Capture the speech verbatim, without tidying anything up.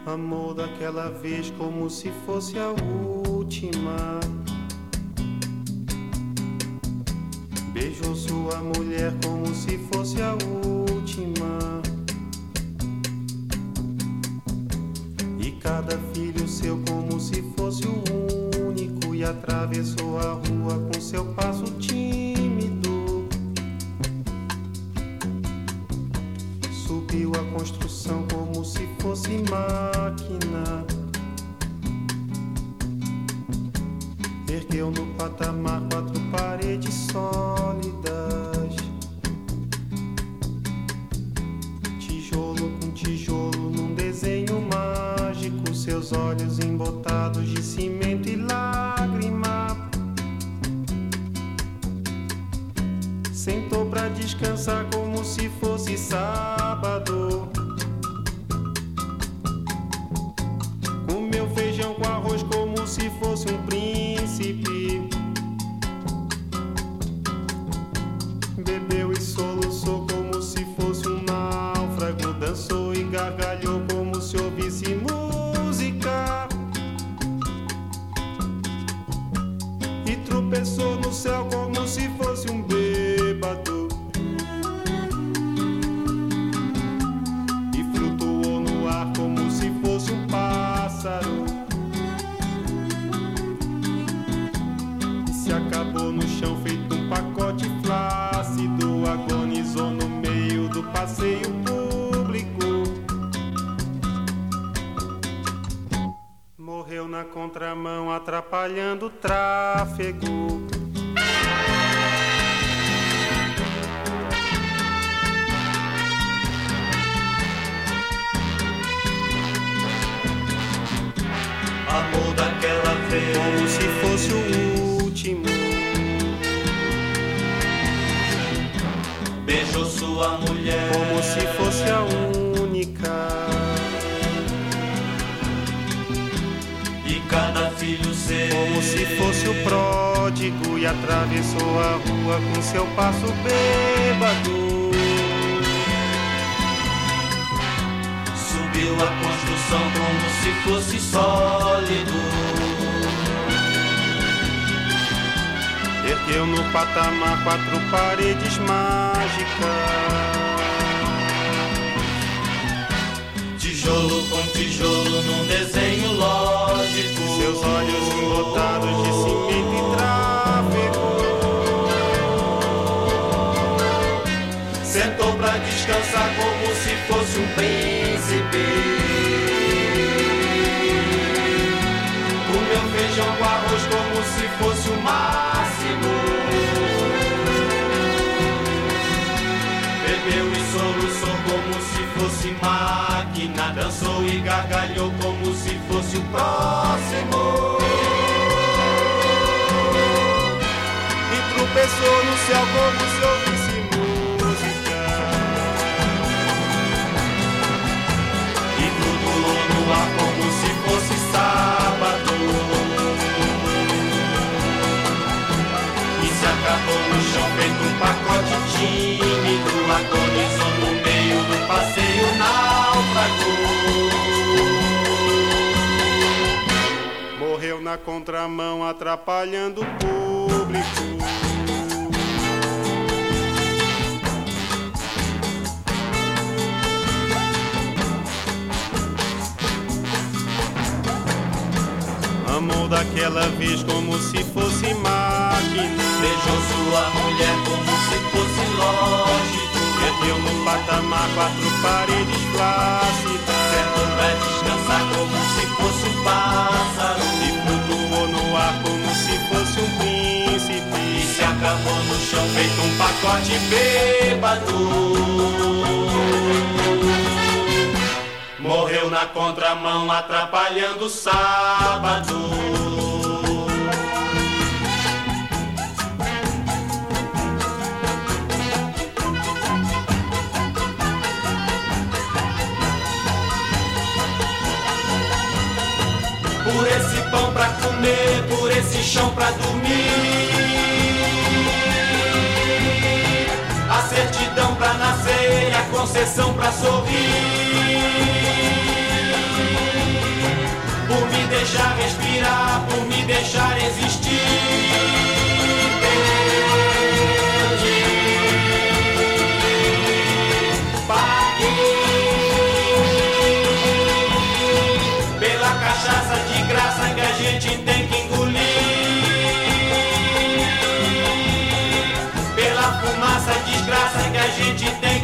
Amou daquela vez como se fosse a última. Beijou sua mulher como se fosse a última. E cada filho seu como se fosse o único. E atravessou a rua com seu passo tímido. Subiu a construção como se fosse máquina. Ergueu no patamar quatro paredes sólidas. Tijolo com tijolo num desenho mágico. Seus olhos embotados de cimento e lágrima. Sentou pra descansar como se fosse sábado. Comeu feijão com arroz como se fosse um príncipe. Bebeu e soluçou como se fosse um náufrago. Dançou e gargalhou como se ouvisse música. E tropeçou no céu como se fosse um bêbado. E flutuou no ar como se fosse um pássaro. E se acabou no chão feito um pacote flácido. Agonizou no meio do passeio público. Morreu na contramão atrapalhando o tráfego. Amor daquela vez como se fosse o último. Beijou sua mulher como se fosse a única. E cada filho seu como se fosse o pródigo. E atravessou a rua com seu passo bêbado. Subiu a construção como se fosse sólido. Ergueu no patamar quatro paredes mágicas. Tijolo com tijolo num desenho lógico. Seus olhos embotados de cimento e tráfego. Sentou pra descansar como se fosse um príncipe. Comeu feijão com arroz como se fosse o máximo. Bebeu e soluçou como se fosse máquina. Dançou e gargalhou como se fosse o próximo. E tropeçou no céu como se ouvisse música. E flutuou no ar como se fosse sábado. E se acabou no chão feito um pacote tímido. Agonizou no meio do passeio náufrago. Morreu na contramão atrapalhando o público. Amou daquela vez como se fosse máquina. Beijou sua mulher como se fosse lógico. Ergueu no patamar quatro paredes flácidas. Sentou pra descansar como se fosse um pássaro. E flutuou no ar como se fosse um príncipe. E se acabou no chão feito um pacote bêbado. Morreu na contramão atrapalhando o sábado. Por esse pão pra comer, por esse chão pra dormir. A certidão pra nascer e a concessão pra sorrir. deixar existir. Pela cachaça de graça que a gente tem que engolir, pela fumaça desgraça que a gente tem